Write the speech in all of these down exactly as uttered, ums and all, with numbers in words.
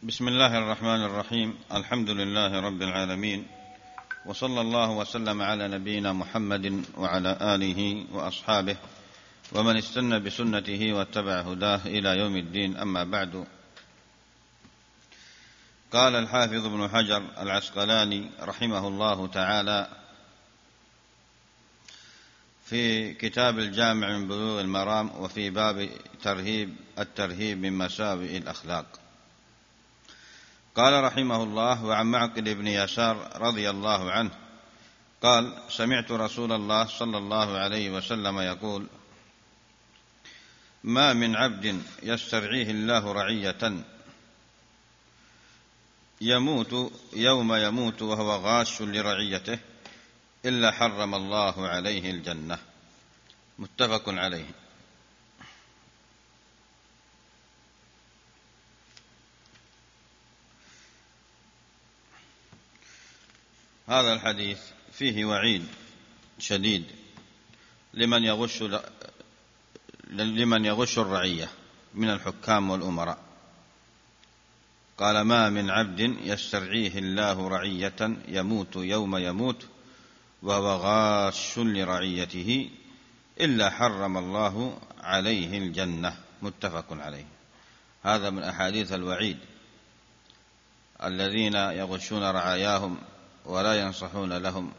بسم الله الرحمن الرحيم. الحمد لله رب العالمين، وصلى الله وسلم على نبينا محمد وعلى آله وأصحابه ومن استنى بسنته واتبع هداه إلى يوم الدين. أما بعد، قال الحافظ ابن حجر العسقلاني رحمه الله تعالى في كتاب الجامع من بلوغ المرام وفي باب ترهيب الترهيب من مساوئ الأخلاق، قال رحمه الله: وعن معقل بن يسار رضي الله عنه قال: سمعت رسول الله صلى الله عليه وسلم يقول: ما من عبد يسترعيه الله رعية يموت يوم يموت وهو غاش لرعيته إلا حرم الله عليه الجنة. متفق عليه. هذا الحديث فيه وعيد شديد لمن يغش لمن يغش الرعية من الحكام والأمراء. قال: ما من عبد يسترعيه الله رعية يموت يوم يموت وهو غاش لرعيته إلا حرم الله عليه الجنة. متفق عليه. هذا من أحاديث الوعيد الذين يغشون رعاياهم ولا ينصحون لهم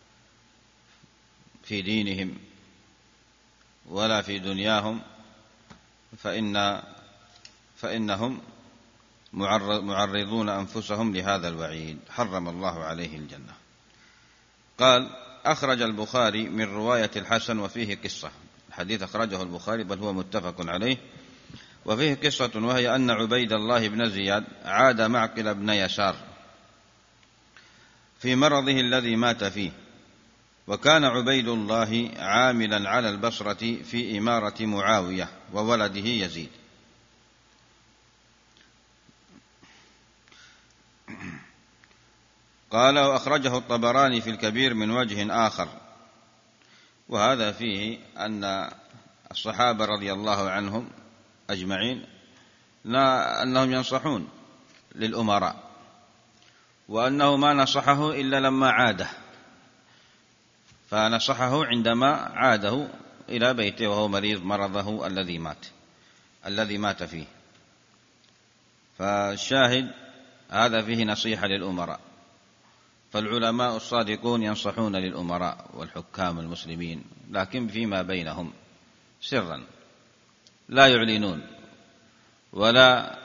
في دينهم ولا في دنياهم، فإن فإنهم معرضون أنفسهم لهذا الوعيد، حرم الله عليه الجنة. قال: أخرج البخاري من رواية الحسن وفيه قصة. الحديث أخرجه البخاري بل هو متفق عليه، وفيه قصة، وهي أن عبيد الله بن زياد عاد معقل بن يسار في مرضه الذي مات فيه، وكان عبيد الله عاملا على البصرة في إمارة معاوية وولده يزيد. قال: وأخرجه الطبراني في الكبير من وجه آخر، وهذا فيه أن الصحابة رضي الله عنهم أجمعين لا أنهم ينصحون للأمراء، وأنه ما نصحه إلا لما عاده، فنصحه عندما عاده إلى بيته وهو مريض مرضه الذي مات الذي مات فيه. فالشاهد هذا فيه نصيحة للأمراء، فالعلماء الصادقون ينصحون للأمراء والحكام المسلمين، لكن فيما بينهم سرا، لا يعلنون ولا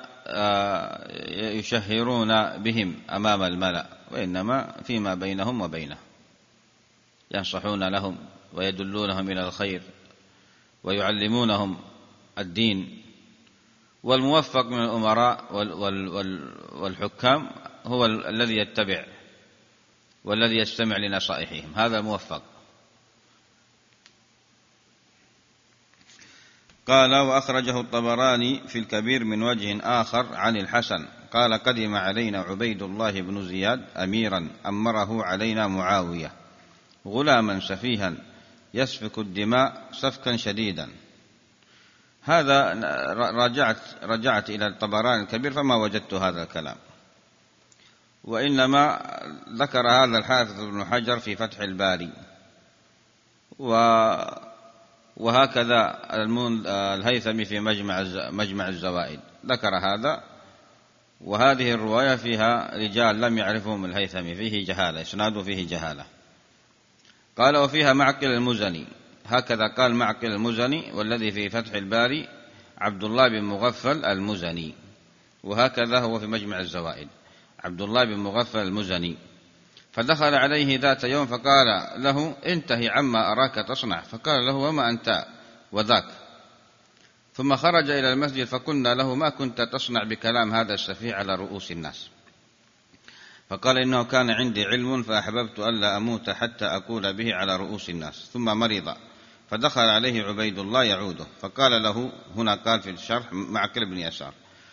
يشهرون بهم أمام الملأ، وإنما فيما بينهم وبينه ينصحون لهم ويدلونهم إلى الخير ويعلمونهم الدين. والموفق من الأمراء والحكام هو الذي يتبع والذي يستمع لنصائحهم، هذا موفق. قال: وأخرجه الطبراني في الكبير من وجه آخر عن الحسن قال: قدم علينا عبيد الله بن زياد أميرا أمره علينا معاوية غلاما سفيها يسفك الدماء سفكا شديدا. هذا رجعت, رجعت إلى الطبراني الكبير فما وجدت هذا الكلام، وإنما ذكر هذا الحافظ ابن حجر في فتح الباري، وهكذا الهيثمي في مجمع الزوائد ذكر هذا. وهذه الرواية فيها رجال لم يعرفهم الهيثمي، فيه جهالة، إسناده فيه جهالة. قال: وفيها معقل المزني. هكذا قال معقل المزني، والذي في فتح الباري عبد الله بن مغفل المزني، وهكذا هو في مجمع الزوائد عبد الله بن مغفل المزني. فدخل عليه ذات يوم فقال له: انتهي عما أراك تصنع. فقال له: وما أنت وذاك؟ ثم خرج إلى المسجد فقلنا له: ما كنت تصنع بكلام هذا السفيه على رؤوس الناس؟ فقال: إنه كان عندي علم فأحببت ألا أموت حتى أقول به على رؤوس الناس. ثم مرض فدخل عليه عبيد الله يعوده فقال له، هنا قال في الشرح معقل بن يسار،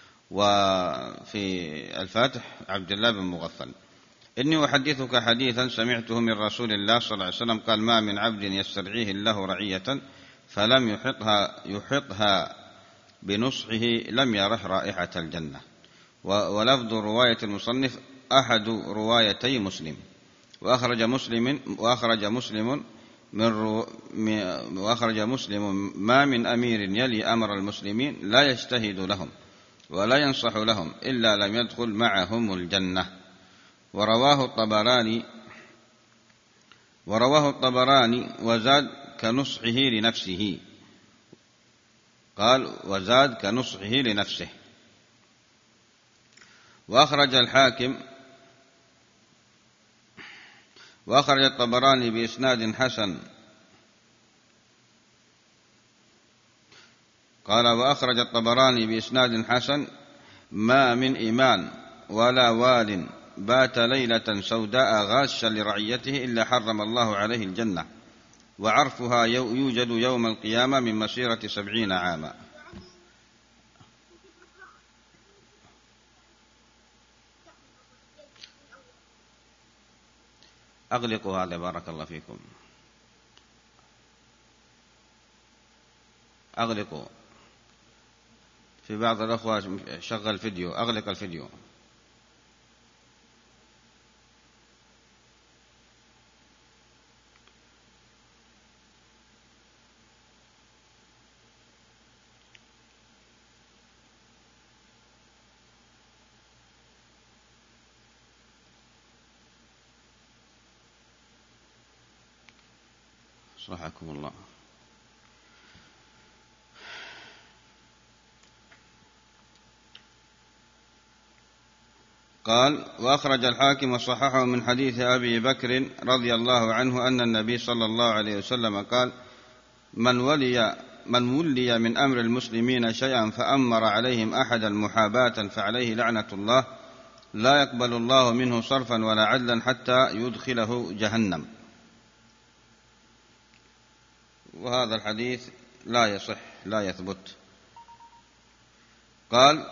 وفي الفاتح عبد الله بن مغفل: إني أحدثك حديثا سمعته من رسول الله صلى الله عليه وسلم قال: ما من عبد يسترعيه الله رعية فلم يحطها, يحطها بنصحه لم يرح رائحة الجنة. ولفظ رواية المصنف أحد روايتي مسلم. وأخرج مسلم وأخرج مسلم من رو وأخرج مسلم ما من أمير يلي أمر المسلمين لا يجتهد لهم ولا ينصح لهم إلا لم يدخل معهم الجنة. ورواه الطبراني ورواه الطبراني وزاد كنصحه لنفسه. قال وزاد كنصحه لنفسه. وأخرج الحاكم وأخرج الطبراني بإسناد حسن. قال وأخرج الطبراني بإسناد حسن ما من إمام ولا وال بات ليلة سوداء غاشا لرعيته إلا حرم الله عليه الجنة، وعرفها يوجد يوم القيامة من مسيرة سبعين عاما. أغلقوا هذا بارك الله فيكم، أغلقوا. في بعض الأخوة شغل فيديو، أغلق الفيديو. صحكم الله. قال وأخرج الحاكم وصححه من حديث أبي بكر رضي الله عنه أن النبي صلى الله عليه وسلم قال من ولي من ولي من أمر المسلمين شيئا فأمر عليهم أحدا محاباة فعليه لعنة الله لا يقبل الله منه صرفا ولا عدلا حتى يدخله جهنم. وهذا الحديث لا يصح لا يثبت. قال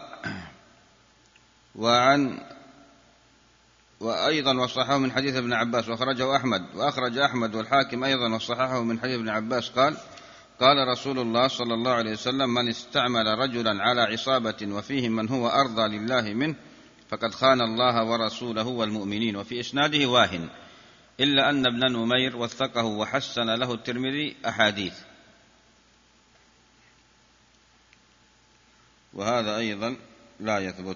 وعن وأيضا وصححه من حديث ابن عباس وأخرجه أحمد وأخرج أحمد والحاكم أيضا وصححه من حديث ابن عباس قال قال رسول الله صلى الله عليه وسلم من استعمل رجلا على عصابة وفيهم من هو أرضى لله منه فقد خان الله ورسوله والمؤمنين. وفي إسناده واهن إلا أن ابن نمير وثقه وحسن له الترمذي أحاديث. وهذا أيضا لا يثبت.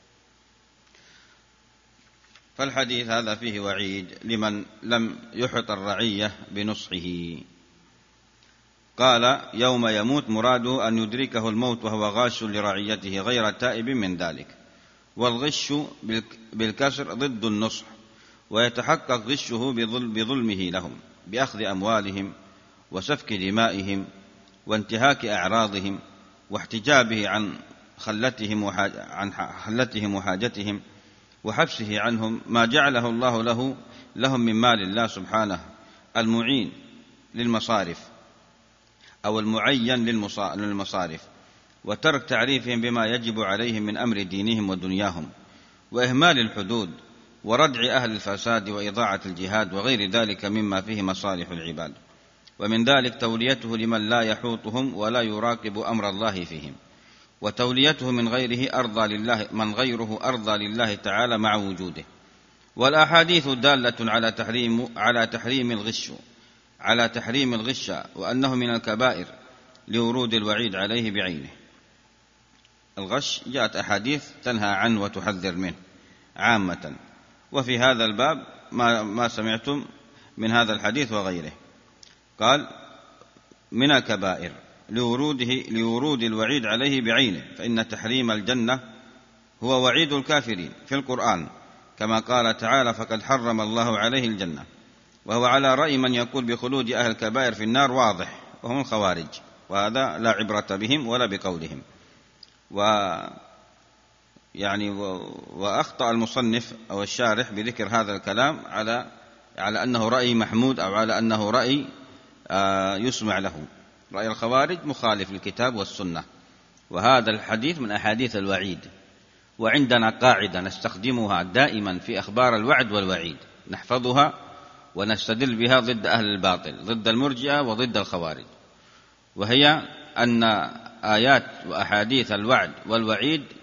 فالحديث هذا فيه وعيد لمن لم يحط الرعية بنصحه. قال يوم يموت مراده أن يدركه الموت وهو غاش لرعيته غير تائب من ذلك. والغش بالكسر ضد النصح، ويتحقق غشه بظلمه لهم بأخذ أموالهم وسفك دمائهم وانتهاك أعراضهم واحتجابه عن خلتهم عن خلتهم وحاجتهم وحبسه عنهم ما جعله الله له لهم من مال الله سبحانه المعين للمصارف أو المعين للمصارف، وترك تعريفهم بما يجب عليهم من أمر دينهم ودنياهم، وإهمال الحدود، وردع أهل الفساد وإضاعة الجهاد وغير ذلك مما فيه مصالح العباد. ومن ذلك توليته لمن لا يحوطهم ولا يراقب أمر الله فيهم، وتوليته من غيره أرضى لله من غيره أرضى لله تعالى مع وجوده. والأحاديث دالة على تحريم على تحريم الغش على تحريم الغش وأنه من الكبائر لورود الوعيد عليه بعينه. الغش جاءت أحاديث تنهى عنه وتحذر منه عامة، وفي هذا الباب ما, ما سمعتم من هذا الحديث وغيره. قال من الكبائر لوروده لورود الوعيد عليه بعينه، فإن تحريم الجنة هو وعيد الكافرين في القرآن كما قال تعالى فقد حرم الله عليه الجنة. وهو على رأي من يقول بخلود أهل الكبائر في النار واضح وهم الخوارج، وهذا لا عبرة بهم ولا بقولهم. و يعني وأخطأ المصنف أو الشارح بذكر هذا الكلام على على أنه رأي محمود أو على أنه رأي يسمع له. رأي الخوارج مخالف للكتاب والسنة، وهذا الحديث من أحاديث الوعيد. وعندنا قاعدة نستخدمها دائما في أخبار الوعد والوعيد، نحفظها ونستدل بها ضد أهل الباطل، ضد المرجئة وضد الخوارج، وهي أن آيات وأحاديث الوعد والوعيد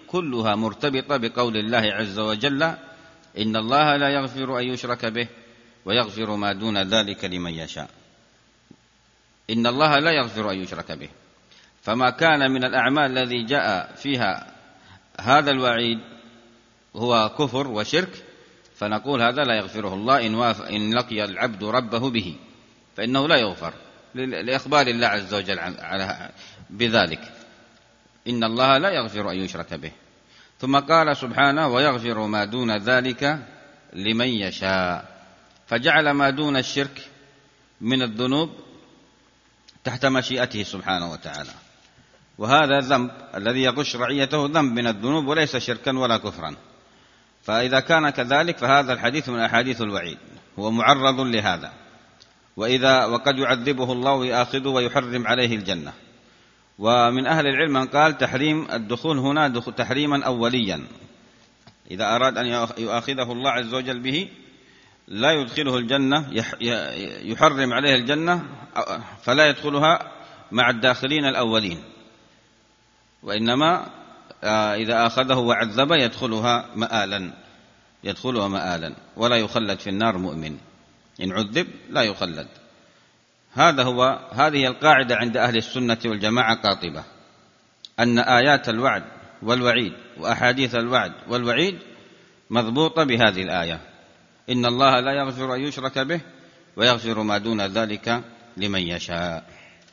كلها مرتبطة بقول الله عز وجل: إن الله لا يغفر أن يشرك به ويغفر ما دون ذلك لمن يشاء. إن الله لا يغفر أن يشرك به، فما كان من الأعمال الذي جاء فيها هذا الوعيد هو كفر وشرك، فنقول هذا لا يغفره الله إن, إن لقي العبد ربه به، فإنه لا يغفر لإخبار الله عز وجل على بذلك: إن الله لا يغفر أن يشرك به. ثم قال سبحانه: ويغفر ما دون ذلك لمن يشاء، فجعل ما دون الشرك من الذنوب تحت مشيئته سبحانه وتعالى. وهذا الذنب الذي يغش رعيته ذنب من الذنوب وليس شركا ولا كفرا، فإذا كان كذلك فهذا الحديث من أحاديث الوعيد، هو معرض لهذا. وإذا وقد يعذبه الله ويأخذه ويحرم عليه الجنة. ومن أهل العلم من قال تحريم الدخول هنا دخول تحريما أوليا، إذا أراد أن يؤاخذه الله عز وجل به لا يدخله الجنة، يحرم عليه الجنة فلا يدخلها مع الداخلين الأولين، وإنما إذا أخذه وعذب يدخلها مآلا يدخلها مآلا ولا يخلد في النار مؤمن، إن عذب لا يخلد. هذا هو هذه القاعدة عند أهل السنة والجماعة قاطبة، أن آيات الوعد والوعيد وأحاديث الوعد والوعيد مضبوطة بهذه الآية: إن الله لا يغفر أن يشرك به ويغفر ما دون ذلك لمن يشاء.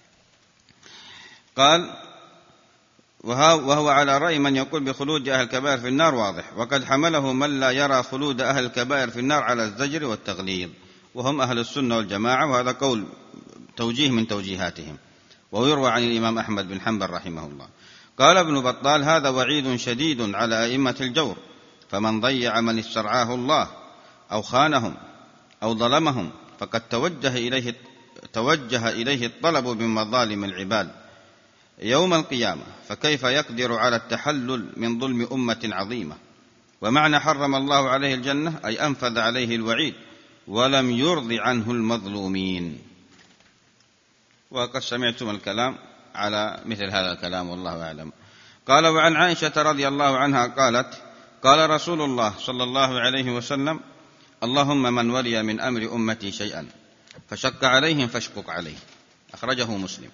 قال: وهو على رأي من يقول بخلود أهل الكبائر في النار واضح، وقد حمله من لا يرى خلود أهل الكبائر في النار على الزجر والتغليظ، وهم أهل السنة والجماعة، وهذا قول توجيه من توجيهاتهم، ويروى عن الإمام أحمد بن حنبل رحمه الله. قال ابن بطال: هذا وعيد شديد على أئمة الجور، فمن ضيع من استرعاه الله أو خانهم أو ظلمهم فقد توجه إليه توجه إليه الطلب من مظالم العباد يوم القيامة، فكيف يقدر على التحلل من ظلم أمة عظيمة؟ ومعنى حرم الله عليه الجنة أي أنفذ عليه الوعيد ولم يرض عنه المظلومين. وقد سمعتم الكلام على مثل هذا الكلام والله أعلم. قال: وعن عائشة رضي الله عنها قالت: قال رسول الله صلى الله عليه وسلم: اللهم من ولي من أمر أمتي شيئا فشق عليهم فاشقق عليه. أخرجه مسلم.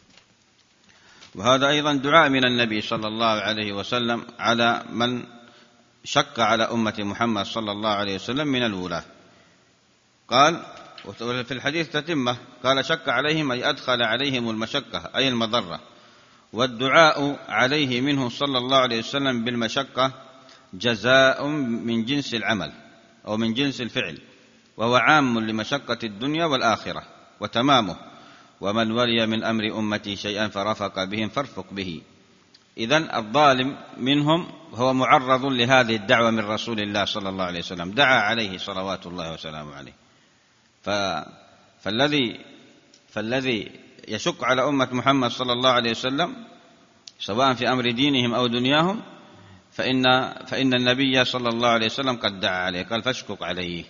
وهذا أيضا دعاء من النبي صلى الله عليه وسلم على من شق على أمة محمد صلى الله عليه وسلم من الولاة. قال في الحديث تتمة، قال: شق عليهم أي أدخل عليهم المشقة أي المضرة، والدعاء عليه منه صلى الله عليه وسلم بالمشقة جزاء من جنس العمل أو من جنس الفعل، وهو عام لمشقة الدنيا والآخرة وتمامه: ومن ولي من أمر أمتي شيئا فرفق بهم فارفق به. إذن الظالم منهم هو معرض لهذه الدعوة من رسول الله صلى الله عليه وسلم، دعا عليه صلوات الله وسلامه عليه. فالذي فالذي يشق على أمة محمد صلى الله عليه وسلم سواء في أمر دينهم أو دنياهم فإن, فإن النبي صلى الله عليه وسلم قد دعا عليه، قال: فاشقق عليه.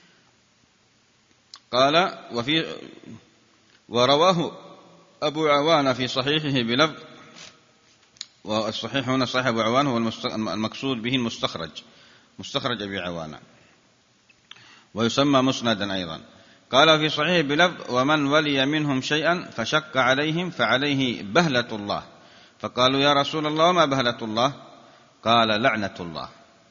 قال: وفي ورواه أبو عوان في صحيحه بلفظ، والصحيح هنا صحيح أبو عوان هو المقصود به المستخرج، مستخرج أبي عوان، ويسمى مسندا أيضا. قال في صحيح بلفظ: ومن ولي منهم شيئا فشق عليهم فعليه بهلة الله. فقالوا: يا رسول الله وما بهلة الله؟ قال: لعنة الله.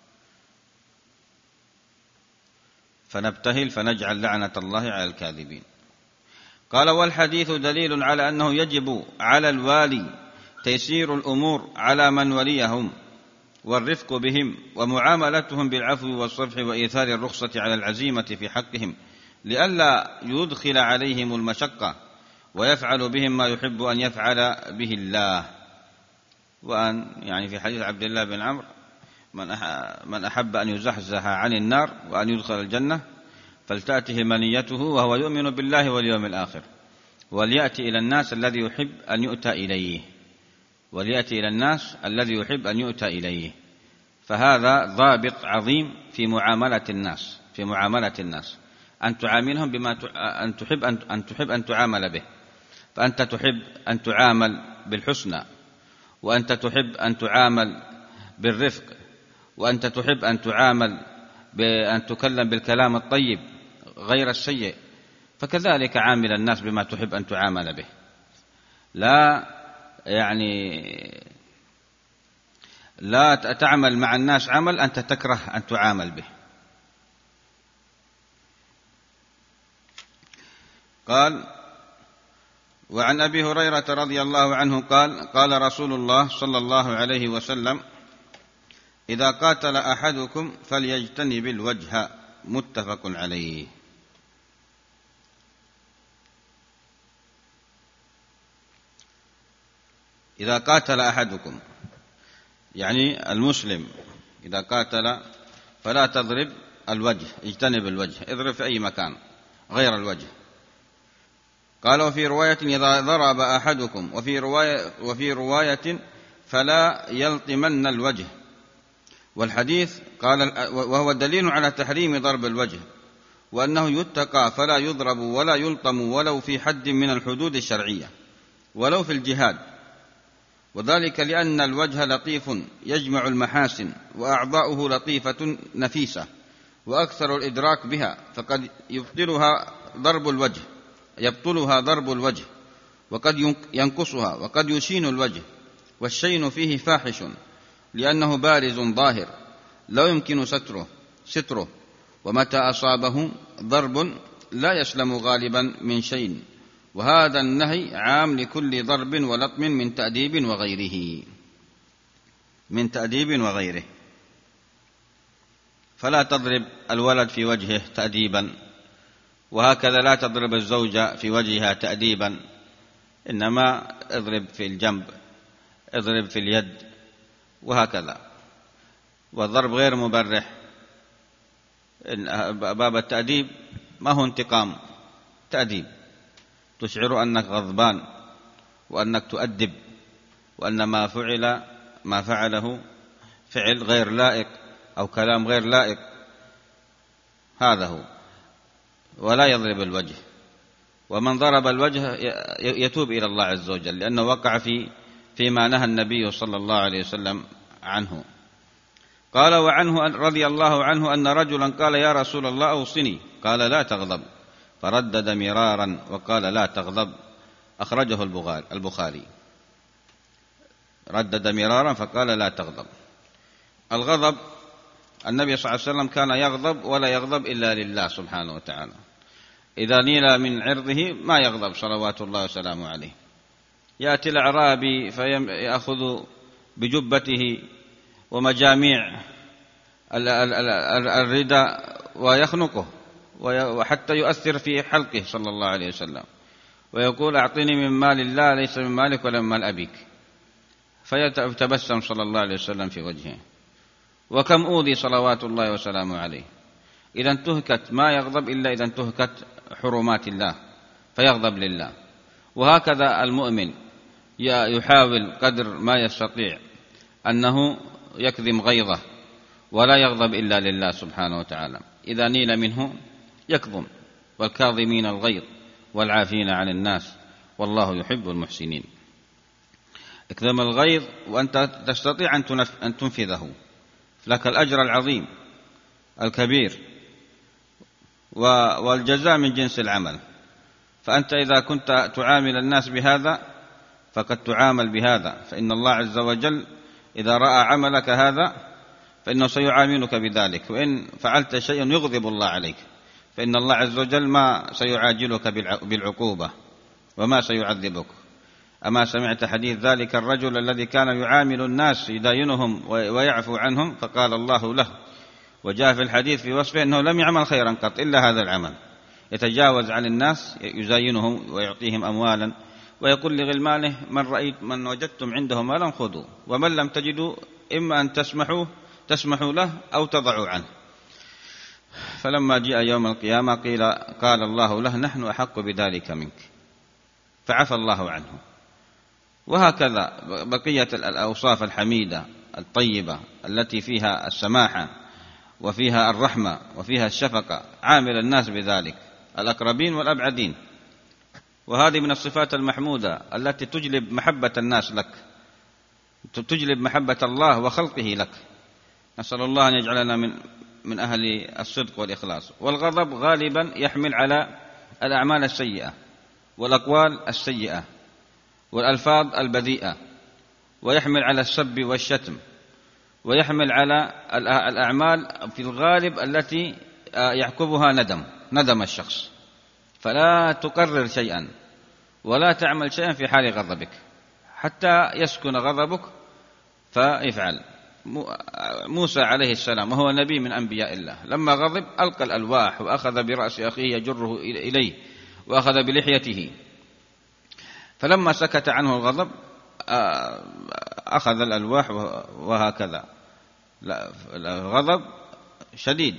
فنبتهل فنجعل لعنة الله على الكاذبين. قال: والحديث دليل على أنه يجب على الوالي تيسير الأمور على من وليهم والرفق بهم ومعاملتهم بالعفو والصفح وإيثار الرخصة على العزيمة في حقهم، لئلا يدخل عليهم المشقة ويفعل بهم ما يحب أن يفعل به الله. وأن يعني في حديث عبد الله بن عمرو: من أحب أن يزحزح عن النار وأن يدخل الجنة فلتأته منيته وهو يؤمن بالله واليوم الآخر، وليأتي إلى الناس الذي يحب أن يؤتى إليه وليأتي إلى الناس الذي يحب أن يؤتى إليه. فهذا ضابط عظيم في معاملة الناس في معاملة الناس أن تعاملهم بما أن تحب أن تحب أن تعامل به. فأنت تحب أن تعامل بالحسنى، وأنت تحب أن تعامل بالرفق، وأنت تحب أن تعامل بأن تكلم بالكلام الطيب غير السيء، فكذلك عامل الناس بما تحب أن تعامل به. لا يعني لا تعمل مع الناس عمل أنت تكره أن تعامل به. قال: وعن أبي هريرة رضي الله عنه قال: قال رسول الله صلى الله عليه وسلم: إذا قاتل أحدكم فليجتنب الوجه، متفق عليه. إذا قاتل أحدكم يعني المسلم إذا قاتل فلا تضرب الوجه، اجتنب الوجه، اضرب في أي مكان غير الوجه. قال: وفي رواية: إذا ضرب أحدكم، وفي رواية, وفي رواية فلا يلطمن الوجه. والحديث قال وهو دليل على تحريم ضرب الوجه، وأنه يتقى فلا يضرب ولا يلطم ولو في حد من الحدود الشرعية ولو في الجهاد، وذلك لأن الوجه لطيف يجمع المحاسن، وأعضاؤه لطيفة نفيسة وأكثر الإدراك بها، فقد يبطلها ضرب الوجه يبطلها ضرب الوجه وقد ينقصها، وقد يشين الوجه، والشين فيه فاحش لأنه بارز ظاهر لا يمكن ستره ستره ومتى أصابه ضرب لا يسلم غالبا من شين، وهذا النهي عام لكل ضرب ولطم من تأديب وغيره من تأديب وغيره فلا تضرب الولد في وجهه تأديبا، وهكذا لا تضرب الزوجة في وجهها تأديبا، إنما اضرب في الجنب، اضرب في اليد، وهكذا. والضرب غير مبرح. باب التأديب ما هو انتقام، تأديب تشعر أنك غضبان وأنك تؤدب، وأن ما فعل ما فعله فعل غير لائق أو كلام غير لائق، هذا هو. ولا يضرب الوجه. ومن ضرب الوجه يتوب إلى الله عز وجل، لأنه وقع في فيما نهى النبي صلى الله عليه وسلم عنه. قال: وعنه رضي الله عنه أن رجلا قال: يا رسول الله أوصني. قال: لا تغضب. فردد مرارا وقال: لا تغضب. أخرجه البخاري. ردد مرارا فقال: لا تغضب. الغضب، النبي صلى الله عليه وسلم كان يغضب ولا يغضب إلا لله سبحانه وتعالى. إذا نيل من عرضه ما يغضب صلوات الله وسلامه عليه. يأتي الأعرابي فيأخذ بجبته ومجاميع الرداء ويخنقه، وحتى يؤثر في حلقه صلى الله عليه وسلم، ويقول: أعطني من مال الله ليس من مالك ولا من مال أبيك، فيتبسم صلى الله عليه وسلم في وجهه. وكم أوذي صلوات الله وسلامه عليه. إذا انتهكت ما يغضب إلا إذا انتهكت حرمات الله فيغضب لله. وهكذا المؤمن يحاول قدر ما يستطيع أنه يكظم غيظه ولا يغضب إلا لله سبحانه وتعالى. إذا نيل منه يكظم، والكاظمين الغيظ والعافين عن الناس والله يحب المحسنين. اكظم الغيظ وأنت تستطيع أن تنفذه، لك الأجر العظيم الكبير، والجزاء من جنس العمل. فأنت إذا كنت تعامل الناس بهذا فقد تعامل بهذا، فإن الله عز وجل إذا رأى عملك هذا فإنه سيعاملك بذلك، وإن فعلت شيئا يغضب الله عليك فإن الله عز وجل ما سيعاجلك بالعقوبة وما سيعذبك. أما سمعت حديث ذلك الرجل الذي كان يعامل الناس يداينهم ويعفو عنهم، فقال الله له، وجاء في الحديث في وصفه أنه لم يعمل خيرا قط إلا هذا العمل، يتجاوز عن الناس يزاينهم ويعطيهم أموالا، ويقول لغلمانه: من رأيت من وجدتم عنده مالا خذوا، ومن لم تجدوا إما أن تسمحوا تسمحوا له أو تضعوا عنه. فلما جاء يوم القيامة قيل قال الله له: نحن أحق بذلك منك، فعفى الله عنه. وهكذا بقية الأوصاف الحميدة الطيبة التي فيها السماحة وفيها الرحمة وفيها الشفقة، عامل الناس بذلك، الأقربين والأبعدين. وهذه من الصفات المحمودة التي تجلب محبة الناس لك، تجلب محبة الله وخلقه لك. نسأل الله أن يجعلنا من من أهل الصدق والإخلاص. والغضب غالبا يحمل على الأعمال السيئة والأقوال السيئة والألفاظ البذيئة، ويحمل على السب والشتم، ويحمل على الأعمال في الغالب التي يعقبها ندم ندم الشخص. فلا تكرر شيئا ولا تعمل شيئا في حال غضبك حتى يسكن غضبك فافعل. موسى عليه السلام وهو نبي من أنبياء الله لما غضب ألقى الألواح وأخذ برأس أخيه يجره إليه وأخذ بلحيته، فلما سكت عنه الغضب أخذ الألواح وهكذا. الغضب شديد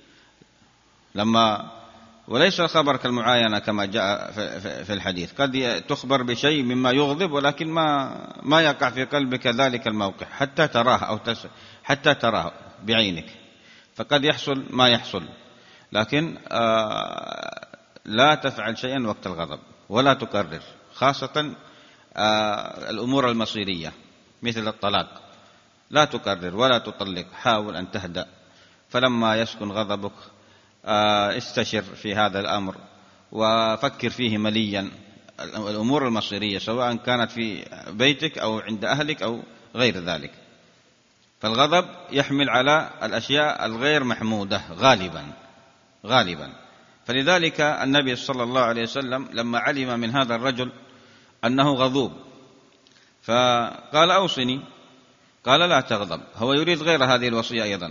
لما وليس الخبر كالمعاينة كما جاء في الحديث، قد تخبر بشيء مما يغضب ولكن ما ما يقع في قلبك ذلك الموقع حتى تراه أو تس حتى تراه بعينك، فقد يحصل ما يحصل. لكن لا تفعل شيئا وقت الغضب ولا تكرر، خاصة الأمور المصيرية مثل الطلاق، لا تكرر ولا تطلق، حاول أن تهدأ. فلما يسكن غضبك استشر في هذا الأمر وفكر فيه مليا، الأمور المصيرية سواء كانت في بيتك أو عند أهلك أو غير ذلك. فالغضب يحمل على الأشياء الغير محمودة غالبا غالبا فلذلك النبي صلى الله عليه وسلم لما علم من هذا الرجل أنه غضوب فقال أوصني، قال لا تغضب. هو يريد غير هذه الوصية أيضا،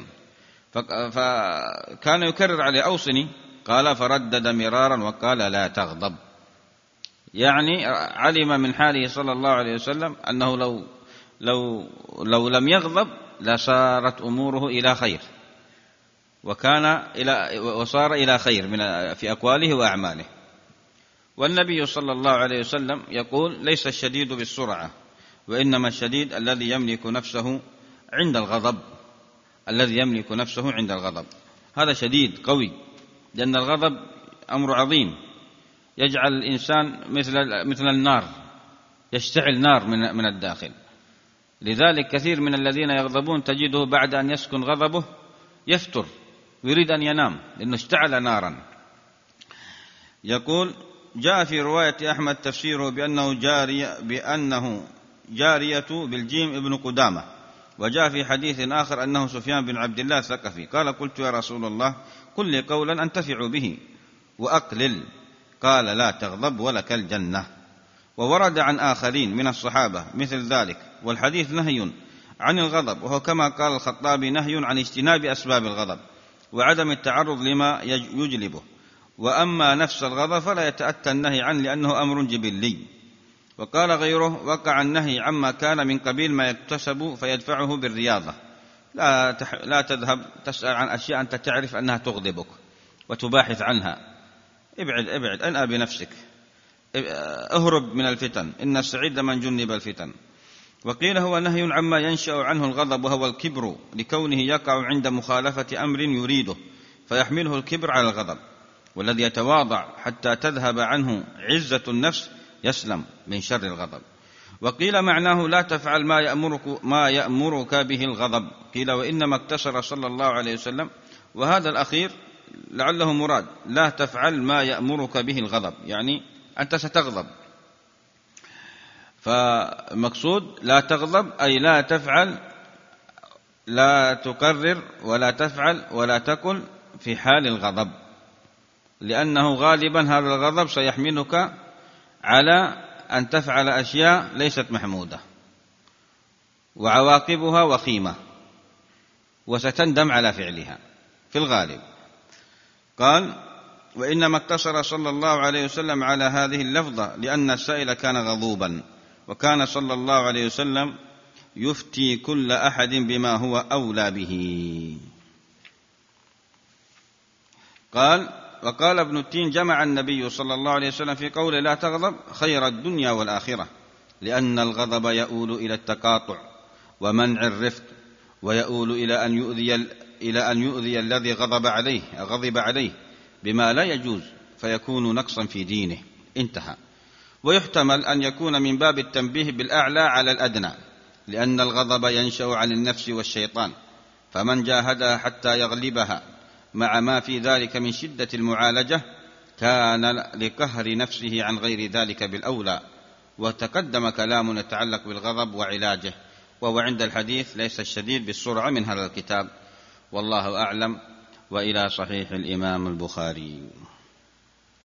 فكان يكرر عليه أوصني، قال فردد مرارا وقال لا تغضب. يعني علم من حاله صلى الله عليه وسلم أنه لو لو لو لم يغضب لصارت أموره إلى خير، وكان إلى وصار إلى خير من في أقواله وأعماله. والنبي صلى الله عليه وسلم يقول ليس الشديد بالسرعة وإنما الشديد الذي يملك نفسه عند الغضب، الذي يملك نفسه عند الغضب. هذا شديد قوي، لأن الغضب أمر عظيم يجعل الإنسان مثل مثل النار، يشتعل نار من من الداخل. لذلك كثير من الذين يغضبون تجده بعد أن يسكن غضبه يفتر ويريد أن ينام لأنه اشتعل نارا. يقول جاء في رواية أحمد تفسيره بأنه جارية بأنه جارية بالجيم ابن قدامة، وجاء في حديث آخر أنه سفيان بن عبد الله الثقفي قال قلت يا رسول الله قل لي قولا أنتفع به وأقلل، قال لا تغضب ولك الجنة. وورد عن آخرين من الصحابة مثل ذلك، والحديث نهي عن الغضب، وهو كما قال الخطابي نهي عن اجتناب أسباب الغضب وعدم التعرض لما يجلبه. وأما نفس الغضب فلا يتأتى النهي عنه لأنه أمر جبلي. وقال غيره وقع النهي عما كان من قبيل ما يكتسب فيدفعه بالرياضة. لا, تح... لا تذهب تسأل عن أشياء أنت تعرف أنها تغضبك وتباحث عنها، ابعد ابعد أنأى بنفسك، اهرب من الفتن، إن السعيد من جنب الفتن. وقيل هو نهي عما ينشأ عنه الغضب وهو الكبر، لكونه يقع عند مخالفة أمر يريده فيحمله الكبر على الغضب. والذي يتواضع حتى تذهب عنه عزة النفس يسلم من شر الغضب. وقيل معناه لا تفعل ما يأمرك, ما يأمرك به الغضب، قيل وإنما اقتصر صلى الله عليه وسلم، وهذا الأخير لعله مراد لا تفعل ما يأمرك به الغضب، يعني أنت ستغضب، فمقصود لا تغضب أي لا تفعل، لا تكرر ولا تفعل ولا تقل في حال الغضب، لأنه غالبا هذا الغضب سيحملك على أن تفعل أشياء ليست محمودة وعواقبها وخيمة وستندم على فعلها في الغالب. قال وإنما اقتصر صلى الله عليه وسلم على هذه اللفظة لأن السائل كان غضوبا، وكان صلى الله عليه وسلم يفتي كل أحد بما هو أولى به. قال وقال ابن التين جمع النبي صلى الله عليه وسلم في قوله لا تغضب خير الدنيا والآخرة، لأن الغضب يؤول إلى التقاطع ومنع الرفق، ويؤول إلى أن يؤذي إلى أن يؤذي الذي غضب عليه غضب عليه بما لا يجوز فيكون نقصا في دينه. انتهى. ويحتمل أن يكون من باب التنبيه بالأعلى على الأدنى، لأن الغضب ينشأ عن النفس والشيطان، فمن جاهدها حتى يغلبها مع ما في ذلك من شدة المعالجة كان لقهر نفسه عن غير ذلك بالأولى. وتقدم كلام يتعلق بالغضب وعلاجه، وهو عند الحديث ليس الشديد بالسرعة من هذا الكتاب، والله أعلم. وإلى صحيح الإمام البخاري.